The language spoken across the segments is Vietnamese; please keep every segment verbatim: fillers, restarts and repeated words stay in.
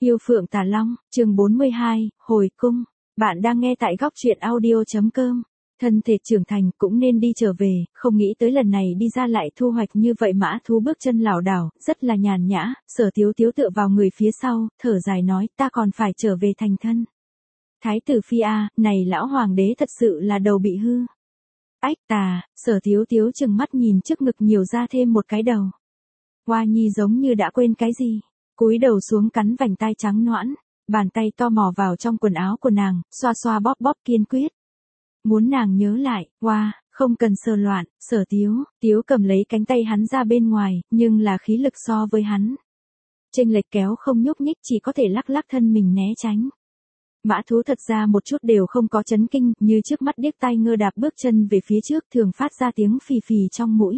Yêu Phượng Tà Long, chương bốn mươi hai, Hồi cung. Bạn đang nghe tại góc truyện audio.com. Thân thể trưởng thành cũng nên đi trở về, không nghĩ tới lần này đi ra lại thu hoạch như vậy. Mã Thú bước chân lảo đảo, rất là nhàn nhã. Sở Tiếu Tiếu tựa vào người phía sau, thở dài nói, ta còn phải trở về thành thân. Thái tử phi a, này lão hoàng đế thật sự là đầu bị hư. Ách tà, Sở Tiếu Tiếu chừng mắt nhìn trước ngực nhiều ra thêm một cái đầu. Hoa Nhi giống như đã quên cái gì, cúi đầu xuống cắn vành tai trắng nõn, bàn tay to mò vào trong quần áo của nàng, xoa xoa bóp bóp kiên quyết. Muốn nàng nhớ lại, hoa, không cần sờ loạn. Sở Tiếu, Tiếu cầm lấy cánh tay hắn ra bên ngoài, nhưng là khí lực so với hắn. Chênh lệch kéo không nhúc nhích, chỉ có thể lắc lắc thân mình né tránh. Mã Thú thật ra một chút đều không có chấn kinh, như trước mắt điếc tai ngơ đạp bước chân về phía trước, thường phát ra tiếng phì phì trong mũi.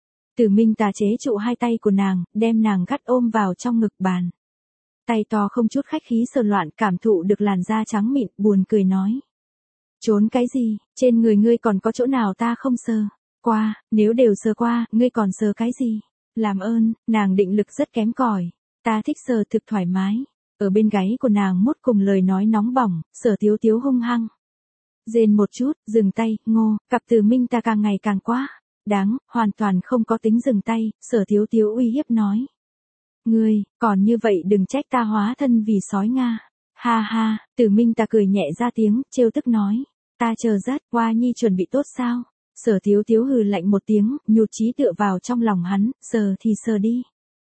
Tử Minh Tà chế trụ hai tay của nàng, đem nàng gắt ôm vào trong ngực bàn. Tay to không chút khách khí sờ loạn, cảm thụ được làn da trắng mịn, buồn cười nói. Trốn cái gì, trên người ngươi còn có chỗ nào ta không sờ qua, nếu đều sờ qua, ngươi còn sờ cái gì? Làm ơn, nàng định lực rất kém cỏi, ta thích sờ thực thoải mái. Ở bên gáy của nàng mốt cùng lời nói nóng bỏng, Sở Tiếu Tiếu hung hăng. Rên một chút, dừng tay, ngô, cặp Tử Minh Tà càng ngày càng quá. Đáng, hoàn toàn không có tính dừng tay, Sở Tiếu Tiếu uy hiếp nói. Ngươi, còn như vậy đừng trách ta hóa thân vì sói Nga. Ha ha, Tử Minh Tà cười nhẹ ra tiếng, trêu tức nói. Ta chờ rất, Hoa Nhi chuẩn bị tốt sao? Sở Tiếu Tiếu hừ lạnh một tiếng, nhụt chí tựa vào trong lòng hắn, sờ thì sờ đi.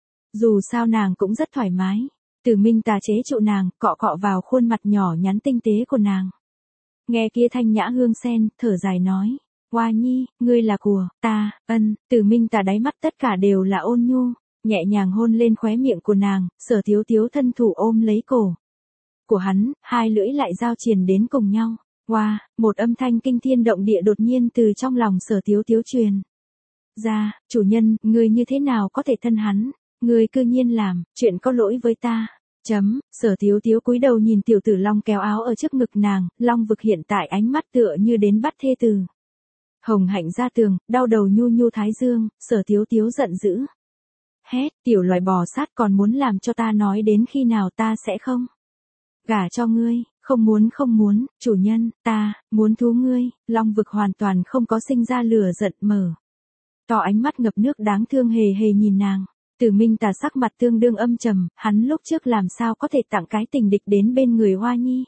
Dù sao nàng cũng rất thoải mái. Tử Minh Tà chế trụ nàng, cọ cọ vào khuôn mặt nhỏ nhắn tinh tế của nàng. Nghe kia thanh nhã hương sen, thở dài nói. Hoa Nhi, ngươi là của ta, ân. Tử Minh Tà đáy mắt tất cả đều là ôn nhu, nhẹ nhàng hôn lên khóe miệng của nàng. Sở Tiếu Tiếu thân thủ ôm lấy cổ của hắn, hai lưỡi lại giao triền đến cùng nhau. Hoa, wow, một âm thanh kinh thiên động địa đột nhiên từ trong lòng Sở Tiếu Tiếu truyền ra. Chủ nhân, ngươi như thế nào có thể thân hắn? Ngươi cư nhiên làm chuyện có lỗi với ta. Chấm. Sở Tiếu Tiếu cúi đầu nhìn tiểu tử long kéo áo ở trước ngực nàng, long vực hiện tại ánh mắt tựa như đến bắt thê tử. Hồng hạnh ra tường, đau đầu nhu nhu thái dương. Sở Tiếu Tiếu giận dữ. Hét, tiểu loài bò sát, còn muốn làm cho ta nói đến khi nào ta sẽ không gả cho ngươi? Không muốn không muốn, chủ nhân, ta muốn thú ngươi. Long vực hoàn toàn không có sinh ra lửa giận, mở to ánh mắt ngập nước đáng thương hề hề nhìn nàng. Tử Minh Tà sắc mặt tương đương âm trầm, hắn lúc trước làm sao có thể tặng cái tình địch đến bên người Hoa Nhi.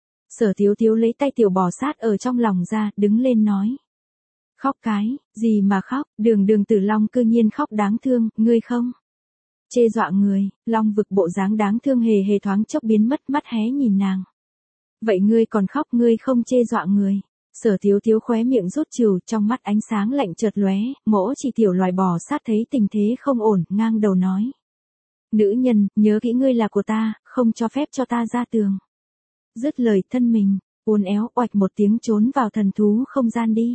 Sở Tiếu Tiếu lấy tay tiểu bò sát ở trong lòng ra, đứng lên nói. Khóc cái, gì mà khóc, đường đường Tử Long cư nhiên khóc đáng thương, ngươi không chê dọa người. Long vực bộ dáng đáng thương hề hề thoáng chốc biến mất, mắt hé nhìn nàng. Vậy ngươi còn khóc, ngươi không chê dọa người? Sở Tiếu Tiếu khóe miệng rút trừ, trong mắt ánh sáng lạnh chợt lóe, mỗ chỉ tiểu loài bò sát thấy tình thế không ổn, ngang đầu nói. Nữ nhân, nhớ kỹ ngươi là của ta, không cho phép cho ta ra tường. Dứt lời thân mình, uốn éo oạch một tiếng trốn vào thần thú không gian đi.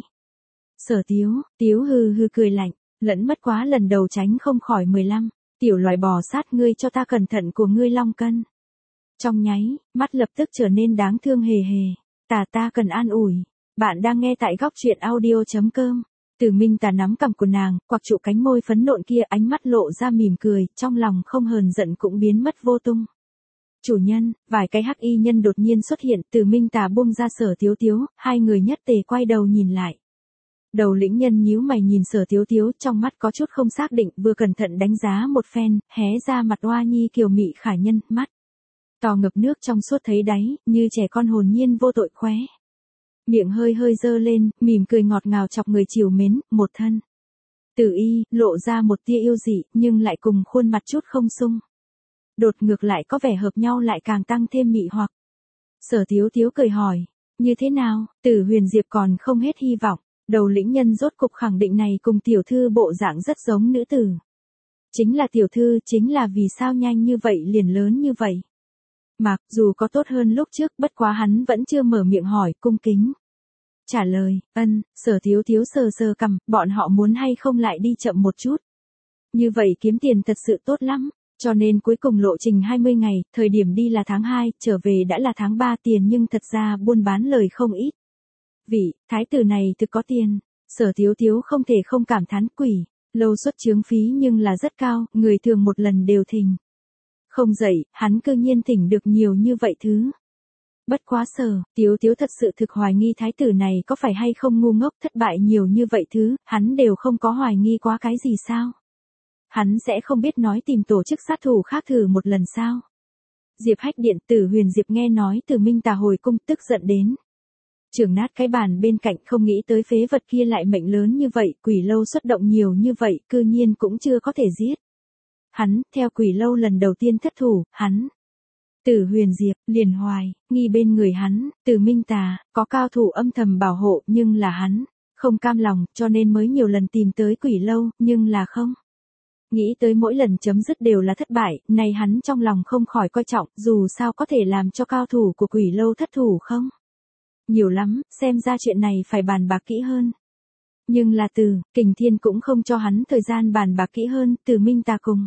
Sở Tiếu, Tiếu hừ hừ cười lạnh, lẫn mất quá lần đầu tránh không khỏi mười lăm, tiểu loài bò sát, ngươi cho ta cẩn thận của ngươi long cân. Trong nháy, mắt lập tức trở nên đáng thương hề hề, tà ta cần an ủi. Bạn đang nghe tại góc truyện audio.com. Tử Minh Tà nắm cằm của nàng, quặc trụ cánh môi phấn nộn kia, ánh mắt lộ ra mỉm cười, trong lòng không hờn giận cũng biến mất vô tung. Chủ nhân, vài cái hắc y nhân đột nhiên xuất hiện, Tử Minh Tà buông ra Sở Tiếu Tiếu, hai người nhất tề quay đầu nhìn lại. Đầu lĩnh nhân nhíu mày nhìn Sở Tiếu Tiếu, trong mắt có chút không xác định, vừa cẩn thận đánh giá một phen, hé ra mặt Hoa Nhi kiều mị khả nhân, mắt to ngập nước trong suốt thấy đáy, như trẻ con hồn nhiên vô tội khóe miệng hơi hơi dơ lên, mỉm cười ngọt ngào chọc người chiều mến, một thân Tử y, lộ ra một tia yêu dị, nhưng lại cùng khuôn mặt chút không xung đột ngược lại có vẻ hợp nhau, lại càng tăng thêm mị hoặc. Sở Tiếu Tiếu cười hỏi, như thế nào? Tử Huyền Diệp còn không hết hy vọng. Đầu lĩnh nhân rốt cục khẳng định này cùng tiểu thư bộ dạng rất giống nữ tử. Chính là tiểu thư, chính là vì sao nhanh như vậy liền lớn như vậy. Mặc dù có tốt hơn lúc trước, bất quá hắn vẫn chưa mở miệng hỏi, cung kính trả lời, ân. Sở Tiếu Tiếu sờ sờ cằm, bọn họ muốn hay không lại đi chậm một chút. Như vậy kiếm tiền thật sự tốt lắm, cho nên cuối cùng lộ trình hai mươi ngày, thời điểm đi là tháng hai, trở về đã là tháng ba, tiền nhưng thật ra buôn bán lời không ít. Vị, thái tử này thực có tiền. Sở Tiếu Tiếu không thể không cảm thán, quỷ lâu xuất chướng phí nhưng là rất cao, người thường một lần đều thình Không dậy, hắn cư nhiên thỉnh được nhiều như vậy thứ. Bất quá Sở Tiếu Tiếu thật sự thực hoài nghi thái tử này có phải hay không ngu ngốc, thất bại nhiều như vậy thứ, hắn đều không có hoài nghi quá cái gì sao? Hắn sẽ không biết nói tìm tổ chức sát thủ khác thử một lần sao? Diệp Hách điện Tử Huyền Diệp nghe nói Từ Minh Tà hồi cung tức giận đến. Trưởng nát cái bàn bên cạnh, không nghĩ tới phế vật kia lại mệnh lớn như vậy, Quỷ Lâu xuất động nhiều như vậy, cư nhiên cũng chưa có thể giết. Hắn, theo Quỷ Lâu lần đầu tiên thất thủ, hắn. Tử Huyền Diệp, liền hoài, nghi bên người hắn, Từ Minh Tà, có cao thủ âm thầm bảo hộ, nhưng là hắn, không cam lòng, cho nên mới nhiều lần tìm tới Quỷ Lâu, nhưng là không. Nghĩ tới mỗi lần chấm dứt đều là thất bại, này hắn trong lòng không khỏi coi trọng, dù sao có thể làm cho cao thủ của Quỷ Lâu thất thủ không? Nhiều lắm, xem ra chuyện này phải bàn bạc kỹ hơn. Nhưng là Từ Kình Thiên cũng không cho hắn thời gian bàn bạc kỹ hơn, Từ Minh Tà cùng.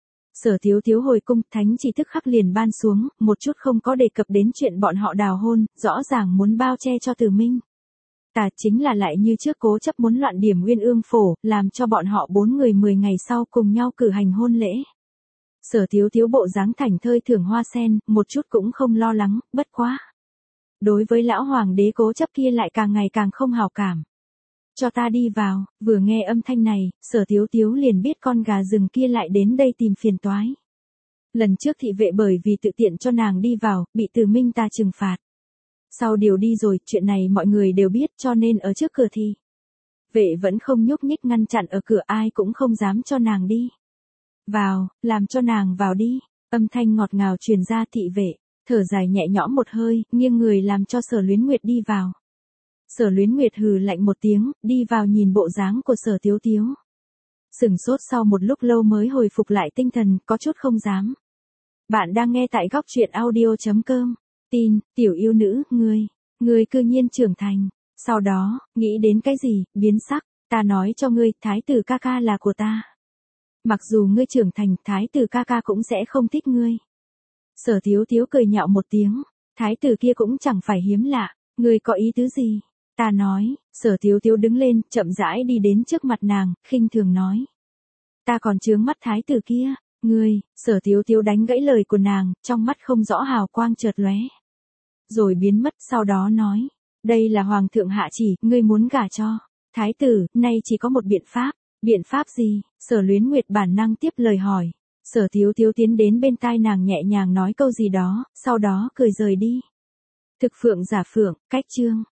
Sở Tiếu Tiếu hồi cung, thánh chỉ tức khắc liền ban xuống, một chút không có đề cập đến chuyện bọn họ đào hôn, rõ ràng muốn bao che cho Từ Minh Tà, chính là lại như trước cố chấp muốn loạn điểm Uyên Ương phổ, làm cho bọn họ bốn người mười ngày sau cùng nhau cử hành hôn lễ. Sở Tiếu Tiếu bộ dáng thảnh thơi thưởng hoa sen, một chút cũng không lo lắng, bất quá. Đối với lão hoàng đế cố chấp kia lại càng ngày càng không hảo cảm. Cho ta đi vào, vừa nghe âm thanh này, Sở Tiếu Tiếu liền biết con gà rừng kia lại đến đây tìm phiền toái. Lần trước thị vệ bởi vì tự tiện cho nàng đi vào, bị Từ Minh Tà trừng phạt. Sau điều đi rồi, chuyện này mọi người đều biết, cho nên ở trước cửa thì vệ vẫn không nhúc nhích ngăn chặn ở cửa, ai cũng không dám cho nàng đi vào, làm cho nàng vào đi. Âm thanh ngọt ngào truyền ra, thị vệ thở dài nhẹ nhõm một hơi, nghiêng người làm cho Sở Luyến Nguyệt đi vào. Sở Luyến Nguyệt hừ lạnh một tiếng, đi vào nhìn bộ dáng của Sở Tiếu Tiếu. Sửng sốt sau một lúc lâu mới hồi phục lại tinh thần, có chút không dám. Bạn đang nghe tại góc truyện audio chấm com. Tin, tiểu yêu nữ, ngươi, ngươi cư nhiên trưởng thành. Sau đó, nghĩ đến cái gì, biến sắc, ta nói cho ngươi, thái tử ca ca là của ta. Mặc dù ngươi trưởng thành, thái tử ca ca cũng sẽ không thích ngươi. Sở Tiếu Tiếu cười nhạo một tiếng, thái tử kia cũng chẳng phải hiếm lạ, ngươi có ý tứ gì? Ta nói, Sở Tiếu Tiếu đứng lên, chậm rãi đi đến trước mặt nàng, khinh thường nói. Ta còn chướng mắt thái tử kia, ngươi, Sở Tiếu Tiếu đánh gãy lời của nàng, trong mắt không rõ hào quang chợt lóe. Rồi biến mất, sau đó nói, đây là hoàng thượng hạ chỉ, ngươi muốn gả cho thái tử, nay chỉ có một biện pháp. Biện pháp gì? Sở Luyến Nguyệt bản năng tiếp lời hỏi. Sở Tiếu Tiếu tiến đến bên tai nàng nhẹ nhàng nói câu gì đó, sau đó cười rời đi. Thực phượng giả phượng, cách chương.